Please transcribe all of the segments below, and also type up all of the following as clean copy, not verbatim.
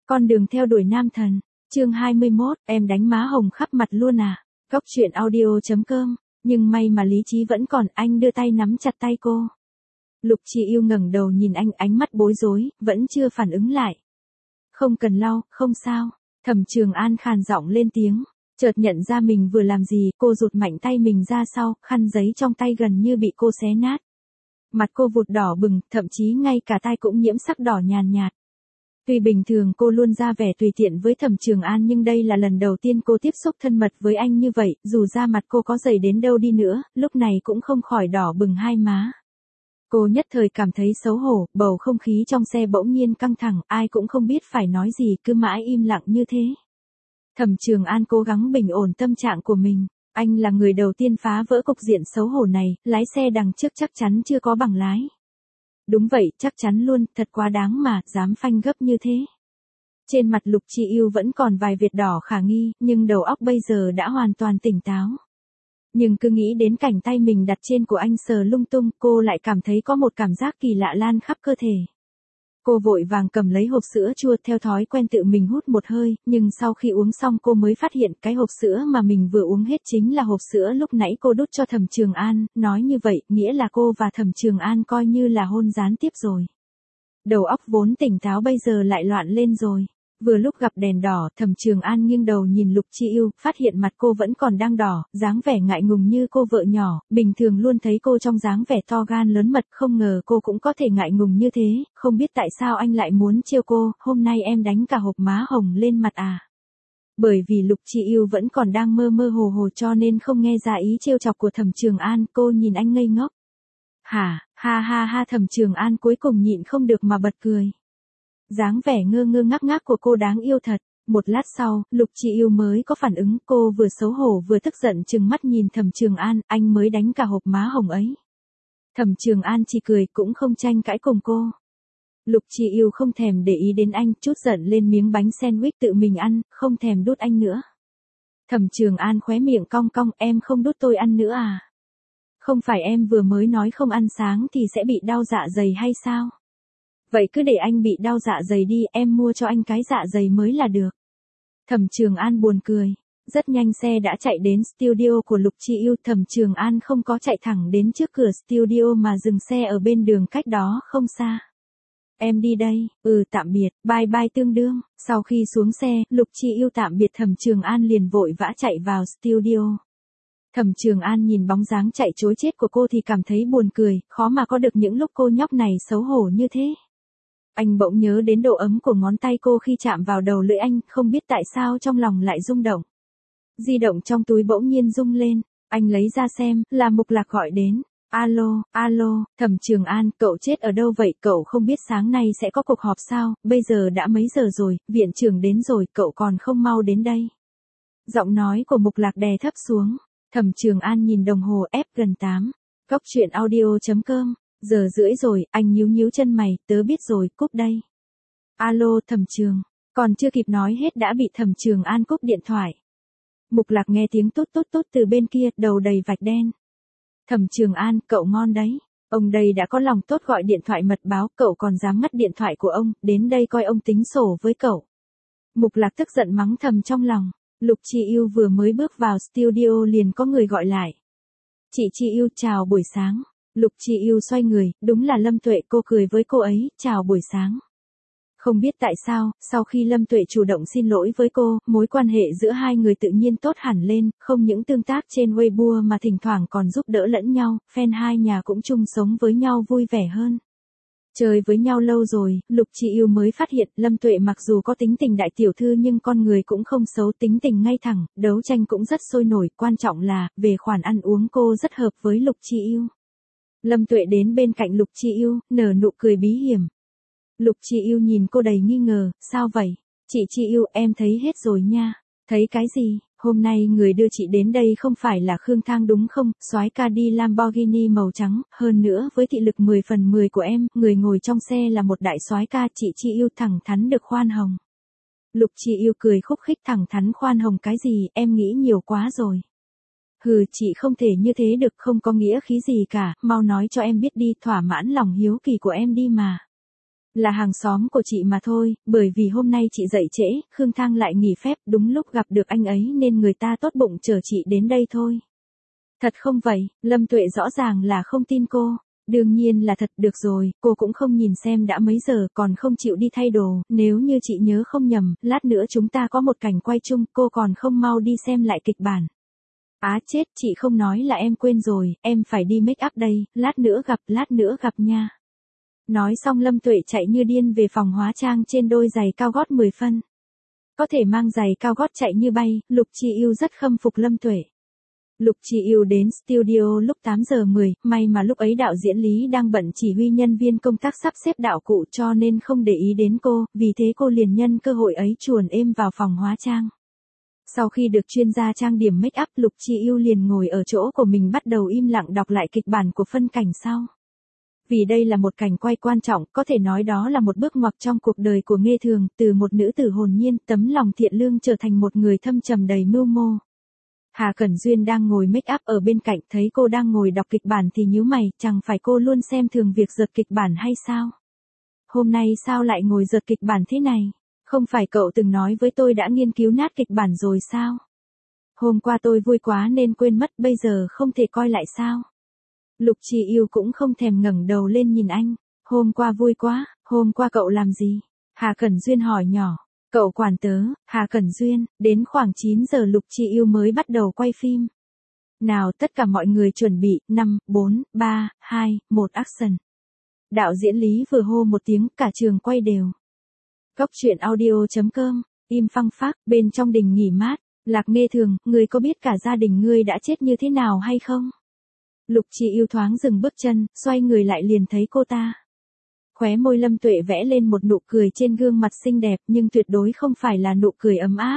Con đường theo đuổi nam thần. Chương 21, em đánh má hồng khắp mặt luôn à? Góc truyện audio.com. Nhưng may mà lý trí vẫn còn, anh đưa tay nắm chặt tay cô. Lục Chi Yêu ngẩng đầu nhìn anh, ánh mắt bối rối, vẫn chưa phản ứng lại. Không cần lau, không sao. Thẩm Trường An khàn giọng lên tiếng. Chợt nhận ra mình vừa làm gì, cô rụt mạnh tay mình ra sau, khăn giấy trong tay gần như bị cô xé nát. Mặt cô vụt đỏ bừng, thậm chí ngay cả tai cũng nhiễm sắc đỏ nhàn nhạt. Tuy bình thường cô luôn ra vẻ tùy tiện với Thẩm Trường An nhưng đây là lần đầu tiên cô tiếp xúc thân mật với anh như vậy, dù da mặt cô có dày đến đâu đi nữa, lúc này cũng không khỏi đỏ bừng hai má. Cô nhất thời cảm thấy xấu hổ, bầu không khí trong xe bỗng nhiên căng thẳng, ai cũng không biết phải nói gì, cứ mãi im lặng như thế. Thẩm Trường An cố gắng bình ổn tâm trạng của mình, anh là người đầu tiên phá vỡ cục diện xấu hổ này, lái xe đằng trước chắc chắn chưa có bằng lái. Đúng vậy, chắc chắn luôn, thật quá đáng mà, dám phanh gấp như thế. Trên mặt Lục Chi Yêu vẫn còn vài vệt đỏ khả nghi, nhưng đầu óc bây giờ đã hoàn toàn tỉnh táo. Nhưng cứ nghĩ đến cảnh tay mình đặt trên của anh sờ lung tung, cô lại cảm thấy có một cảm giác kỳ lạ lan khắp cơ thể. Cô vội vàng cầm lấy hộp sữa chua theo thói quen tự mình hút một hơi, nhưng sau khi uống xong cô mới phát hiện cái hộp sữa mà mình vừa uống hết chính là hộp sữa lúc nãy cô đút cho Thẩm Trường An, nói như vậy, nghĩa là cô và Thẩm Trường An coi như là hôn gián tiếp rồi. Đầu óc vốn tỉnh táo bây giờ lại loạn lên rồi. Vừa lúc gặp đèn đỏ, Thẩm Trường An nghiêng đầu nhìn Lục Chi Yêu, phát hiện mặt cô vẫn còn đang đỏ, dáng vẻ ngại ngùng như cô vợ nhỏ, bình thường luôn thấy cô trong dáng vẻ to gan lớn mật, không ngờ cô cũng có thể ngại ngùng như thế, không biết tại sao anh lại muốn trêu cô, hôm nay em đánh cả hộp má hồng lên mặt à? Bởi vì Lục Chi Yêu vẫn còn đang mơ mơ hồ hồ cho nên không nghe ra ý trêu chọc của Thẩm Trường An, cô nhìn anh ngây ngốc. Hả, ha ha ha, Thẩm Trường An cuối cùng nhịn không được mà bật cười. Dáng vẻ ngơ ngơ ngác ngác của cô đáng yêu thật. Một lát sau, Lục Chi Yêu mới có phản ứng, cô vừa xấu hổ vừa tức giận trừng mắt nhìn Thẩm Trường An, anh mới đánh cả hộp má hồng ấy. Thẩm Trường An chỉ cười cũng không tranh cãi cùng cô. Lục Chi Yêu không thèm để ý đến anh, trút giận lên miếng bánh sandwich tự mình ăn, không thèm đút anh nữa. Thẩm Trường An khóe miệng cong cong, em không đút tôi ăn nữa à? Không phải em vừa mới nói không ăn sáng thì sẽ bị đau dạ dày hay sao? Vậy cứ để anh bị đau dạ dày đi, em mua cho anh cái dạ dày mới là được. Thẩm Trường An buồn cười. Rất nhanh xe đã chạy đến studio của Lục Chi Yêu. Thẩm Trường An không có chạy thẳng đến trước cửa studio mà dừng xe ở bên đường cách đó không xa. Em đi đây, tạm biệt, bye bye tương đương. Sau khi xuống xe, Lục Chi Yêu tạm biệt Thẩm Trường An liền vội vã chạy vào studio. Thẩm Trường An nhìn bóng dáng chạy trối chết của cô thì cảm thấy buồn cười, khó mà có được những lúc cô nhóc này xấu hổ như thế. Anh bỗng nhớ đến độ ấm của ngón tay cô khi chạm vào đầu lưỡi anh, không biết tại sao trong lòng lại rung động. Di động trong túi bỗng nhiên rung lên, anh lấy ra xem, là Mục Lạc gọi đến. Alo, alo, Thẩm Trường An, cậu chết ở đâu vậy, cậu không biết sáng nay sẽ có cuộc họp sao, bây giờ đã mấy giờ rồi, viện trưởng đến rồi, cậu còn không mau đến đây. Giọng nói của Mục Lạc đè thấp xuống, Thẩm Trường An nhìn đồng hồ ép gần 8. Góc truyện audio.com. Giờ rưỡi rồi, anh nhíu nhíu chân mày, tớ biết rồi, cúp đây. Alo, Thẩm Trường, còn chưa kịp nói hết đã bị Thẩm Trường An cúp điện thoại. Mục Lạc nghe tiếng tốt tốt tốt từ bên kia, đầu đầy vạch đen. Thẩm Trường An, cậu ngon đấy. Ông đây đã có lòng tốt gọi điện thoại mật báo, cậu còn dám ngắt điện thoại của ông, đến đây coi ông tính sổ với cậu. Mục Lạc tức giận mắng thầm trong lòng. Lục Chi Yêu vừa mới bước vào studio liền có người gọi lại. Chị Chi Yêu, chào buổi sáng. Lục Chi Yêu xoay người, đúng là Lâm Tuệ, cô cười với cô ấy, chào buổi sáng. Không biết tại sao, sau khi Lâm Tuệ chủ động xin lỗi với cô, mối quan hệ giữa hai người tự nhiên tốt hẳn lên, không những tương tác trên Weibo mà thỉnh thoảng còn giúp đỡ lẫn nhau, fan hai nhà cũng chung sống với nhau vui vẻ hơn. Chơi với nhau lâu rồi, Lục Chi Yêu mới phát hiện Lâm Tuệ mặc dù có tính tình đại tiểu thư nhưng con người cũng không xấu, tính tình ngay thẳng, đấu tranh cũng rất sôi nổi, quan trọng là, về khoản ăn uống cô rất hợp với Lục Chi Yêu. Lâm Tuệ đến bên cạnh Lục Chi Yêu, nở nụ cười bí hiểm. Lục Chi Yêu nhìn cô đầy nghi ngờ, sao vậy? Chị Chi Yêu, em thấy hết rồi nha. Thấy cái gì? Hôm nay người đưa chị đến đây không phải là Khương Thang đúng không? Soái ca đi Lamborghini màu trắng, hơn nữa với thị lực 10 phần 10 của em, người ngồi trong xe là một đại soái ca, chị Chi Yêu thẳng thắn được khoan hồng. Lục Chi Yêu cười khúc khích, thẳng thắn khoan hồng cái gì, em nghĩ nhiều quá rồi. Hừ, chị không thể như thế được, không có nghĩa khí gì cả, mau nói cho em biết đi, thỏa mãn lòng hiếu kỳ của em đi mà. Là hàng xóm của chị mà thôi, bởi vì hôm nay chị dậy trễ, Khương Thang lại nghỉ phép, đúng lúc gặp được anh ấy nên người ta tốt bụng chở chị đến đây thôi. Thật không vậy, Lâm Tuệ rõ ràng là không tin cô. Đương nhiên là thật, được rồi, cô cũng không nhìn xem đã mấy giờ còn không chịu đi thay đồ, nếu như chị nhớ không nhầm, lát nữa chúng ta có một cảnh quay chung, cô còn không mau đi xem lại kịch bản. Á chết, chị không nói là em quên rồi, em phải đi make up đây, lát nữa gặp nha. Nói xong Lâm Tuệ chạy như điên về phòng hóa trang trên đôi giày cao gót 10 phân. Có thể mang giày cao gót chạy như bay, Lục Chi Yêu rất khâm phục Lâm Tuệ. Lục Chi Yêu đến studio lúc 8 giờ 10, may mà lúc ấy đạo diễn Lý đang bận chỉ huy nhân viên công tác sắp xếp đạo cụ cho nên không để ý đến cô, vì thế cô liền nhân cơ hội ấy chuồn êm vào phòng hóa trang. Sau khi được chuyên gia trang điểm make up, Lục Chi Yêu liền ngồi ở chỗ của mình bắt đầu im lặng đọc lại kịch bản của phân cảnh sau. Vì đây là một cảnh quay quan trọng, có thể nói đó là một bước ngoặt trong cuộc đời của Nghê Thường, từ một nữ tử hồn nhiên, tấm lòng thiện lương trở thành một người thâm trầm đầy mưu mô. Hà Cẩn Duyên đang ngồi make up ở bên cạnh, thấy cô đang ngồi đọc kịch bản thì nhíu mày, chẳng phải cô luôn xem thường việc giật kịch bản hay sao? Hôm nay sao lại ngồi giật kịch bản thế này? Không phải cậu từng nói với tôi đã nghiên cứu nát kịch bản rồi sao? Hôm qua tôi vui quá nên quên mất, bây giờ không thể coi lại sao? Lục Chi Yêu cũng không thèm ngẩng đầu lên nhìn anh. Hôm qua vui quá, hôm qua cậu làm gì? Hà Cẩn Duyên hỏi nhỏ. Cậu quản tớ, Hà Cẩn Duyên, đến khoảng 9 giờ Lục Chi Yêu mới bắt đầu quay phim. Nào tất cả mọi người chuẩn bị, 5, 4, 3, 2, 1 action. Đạo diễn Lý vừa hô một tiếng, cả trường quay đều. Cốc truyện audio.com, im phăng phắc, bên trong đình nghỉ mát, Lạc Nghê Thường, ngươi có biết cả gia đình ngươi đã chết như thế nào hay không? Lục Chi Yêu thoáng dừng bước chân, xoay người lại liền thấy cô ta. Khóe môi Lâm Tuệ vẽ lên một nụ cười trên gương mặt xinh đẹp nhưng tuyệt đối không phải là nụ cười ấm áp.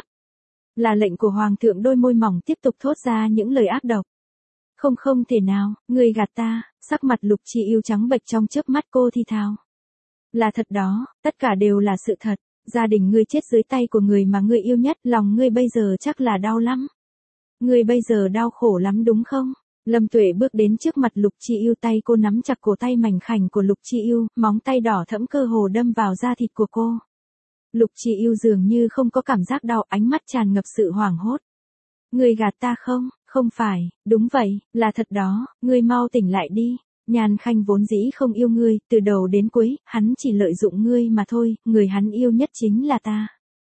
Là lệnh của Hoàng thượng, đôi môi mỏng tiếp tục thốt ra những lời ác độc. Không thể nào, ngươi gạt ta, sắc mặt Lục Chi Yêu trắng bệch trong chớp mắt, cô thì thào. Là thật đó, tất cả đều là sự thật, gia đình ngươi chết dưới tay của người mà ngươi yêu nhất, lòng ngươi bây giờ chắc là đau lắm. Ngươi bây giờ đau khổ lắm đúng không? Lâm Tuệ bước đến trước mặt Lục Chi Yêu, tay cô nắm chặt cổ tay mảnh khảnh của Lục Chi Yêu, móng tay đỏ thẫm cơ hồ đâm vào da thịt của cô. Lục Chi Yêu dường như không có cảm giác đau, ánh mắt tràn ngập sự hoảng hốt. Ngươi gạt ta không? Không phải, đúng vậy, là thật đó, ngươi mau tỉnh lại đi. Nhan Khanh vốn dĩ không yêu ngươi, từ đầu đến cuối, hắn chỉ lợi dụng ngươi mà thôi, người hắn yêu nhất chính là ta.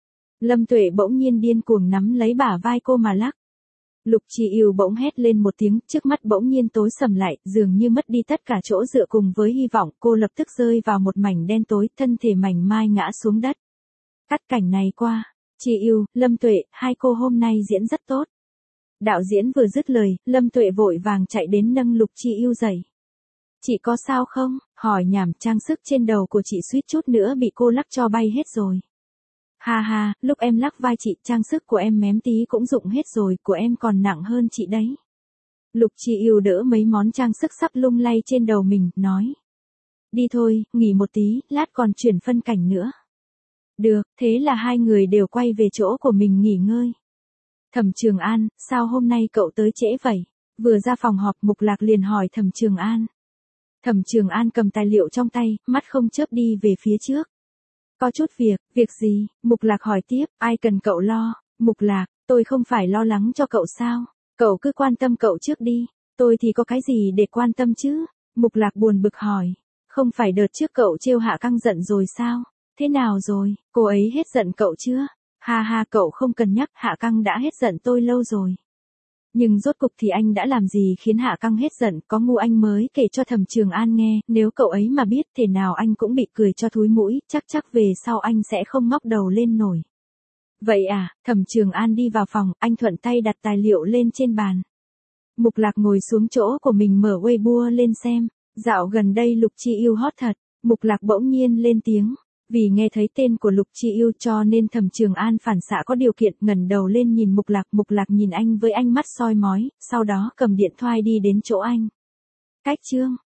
Lâm Tuệ bỗng nhiên điên cuồng nắm lấy bả vai cô mà lắc. Lục Chi Yêu bỗng hét lên một tiếng, trước mắt bỗng nhiên tối sầm lại, dường như mất đi tất cả chỗ dựa cùng với hy vọng, cô lập tức rơi vào một mảnh đen tối, thân thể mảnh mai ngã xuống đất. Cắt cảnh này qua. Chi Yêu, Lâm Tuệ, hai cô hôm nay diễn rất tốt. Đạo diễn vừa dứt lời, Lâm Tuệ vội vàng chạy đến nâng Lục Chi Yêu dậy. Chị có sao không? Hỏi nhảm, trang sức trên đầu của chị suýt chút nữa bị cô lắc cho bay hết rồi. Ha ha, lúc em lắc vai chị, trang sức của em mém tí cũng rụng hết rồi, của em còn nặng hơn chị đấy. Lục Chi Yêu đỡ mấy món trang sức sắp lung lay trên đầu mình, nói. Đi thôi, nghỉ một tí, lát còn chuyển phân cảnh nữa. Được, thế là hai người đều quay về chỗ của mình nghỉ ngơi. Thẩm Trường An, sao hôm nay cậu tới trễ vậy? Vừa ra phòng họp, Mục Lạc liền hỏi Thẩm Trường An. Thẩm Trường An cầm tài liệu trong tay, mắt không chớp đi về phía trước. Có chút việc gì? Mục Lạc hỏi tiếp, ai cần cậu lo? Mục Lạc, tôi không phải lo lắng cho cậu sao? Cậu cứ quan tâm cậu trước đi, tôi thì có cái gì để quan tâm chứ? Mục Lạc buồn bực hỏi, không phải đợt trước cậu trêu Hạ Căng giận rồi sao? Thế nào rồi, cô ấy hết giận cậu chưa? Ha ha, cậu không cần nhắc, Hạ Căng đã hết giận tôi lâu rồi. Nhưng rốt cục thì anh đã làm gì khiến Hạ Căng hết giận, có ngu anh mới kể cho Thẩm Trường An nghe, nếu cậu ấy mà biết thể nào anh cũng bị cười cho thúi mũi, chắc về sau anh sẽ không ngóc đầu lên nổi. Vậy à, Thẩm Trường An đi vào phòng, anh thuận tay đặt tài liệu lên trên bàn. Mục Lạc ngồi xuống chỗ của mình mở Weibo lên xem, dạo gần đây Lục Chi Yêu hot thật, Mục Lạc bỗng nhiên lên tiếng. Vì nghe thấy tên của Lục Chi Yêu cho nên Thẩm Trường An phản xạ có điều kiện ngẩng đầu lên nhìn Mục Lạc nhìn anh với ánh mắt soi mói, sau đó cầm điện thoại đi đến chỗ anh. Cách chương